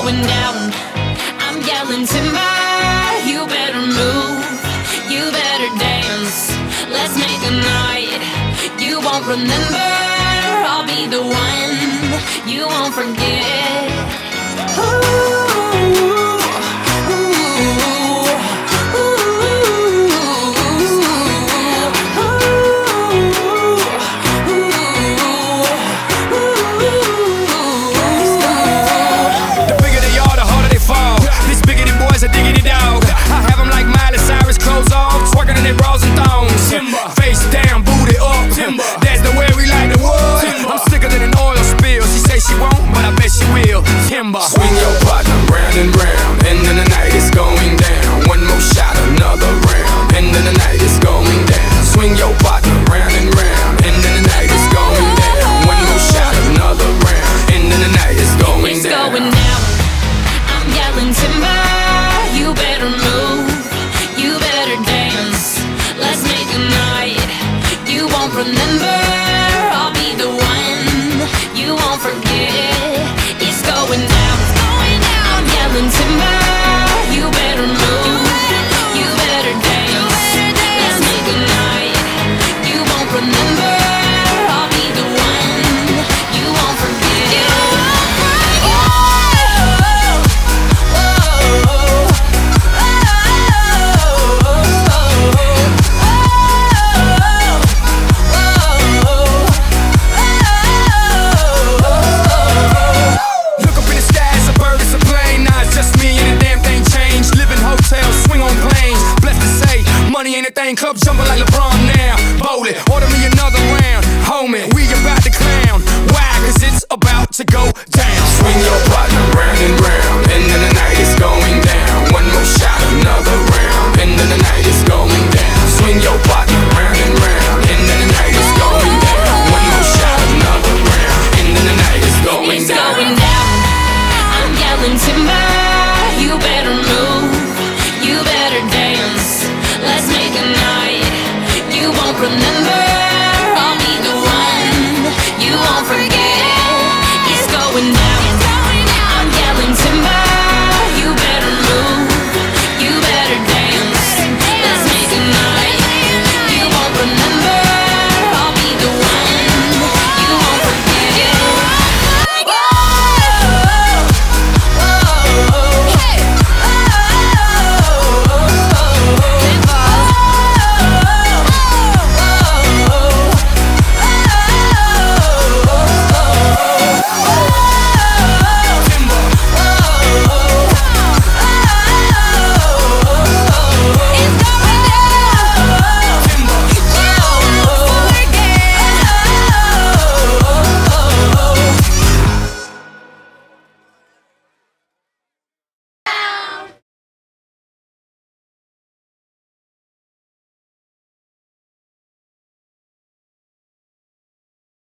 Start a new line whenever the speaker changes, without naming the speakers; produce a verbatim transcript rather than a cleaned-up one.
going down. I'm yelling timber, you better move, you better dance. Let's make a night you won't remember. I'll be the one you won't forget. Ooh.
A diggity dog. I have them like Miley Cyrus, clothes off, twerking in their bras and thongs. Timber. Face down, booty up. Timber. That's the way we like the wood. Timber. I'm sicker than an oil spill. She say she won't, but I bet she will. Timber.
Swing your partner round and round, and then the night is going down. One more shot, another round, and then the night is going down. Swing your partner round and round, and then the night is going down. One more shot, another round, and then the night is going
it's
down.
Going down. I'm yelling timber. You better move, you better dance. Let's make a night you won't remember. I'll be the one you won't forget. It's going down, it's going down. I'm yelling timber. You better move, you better dance. Let's make a night you won't remember. I'll be the one you won't forget.
Club jumping like LeBron now. Bowl it, order me another round. Homie, we about to clown. Why? Cause it's about to go down.
Swing your partner round and round.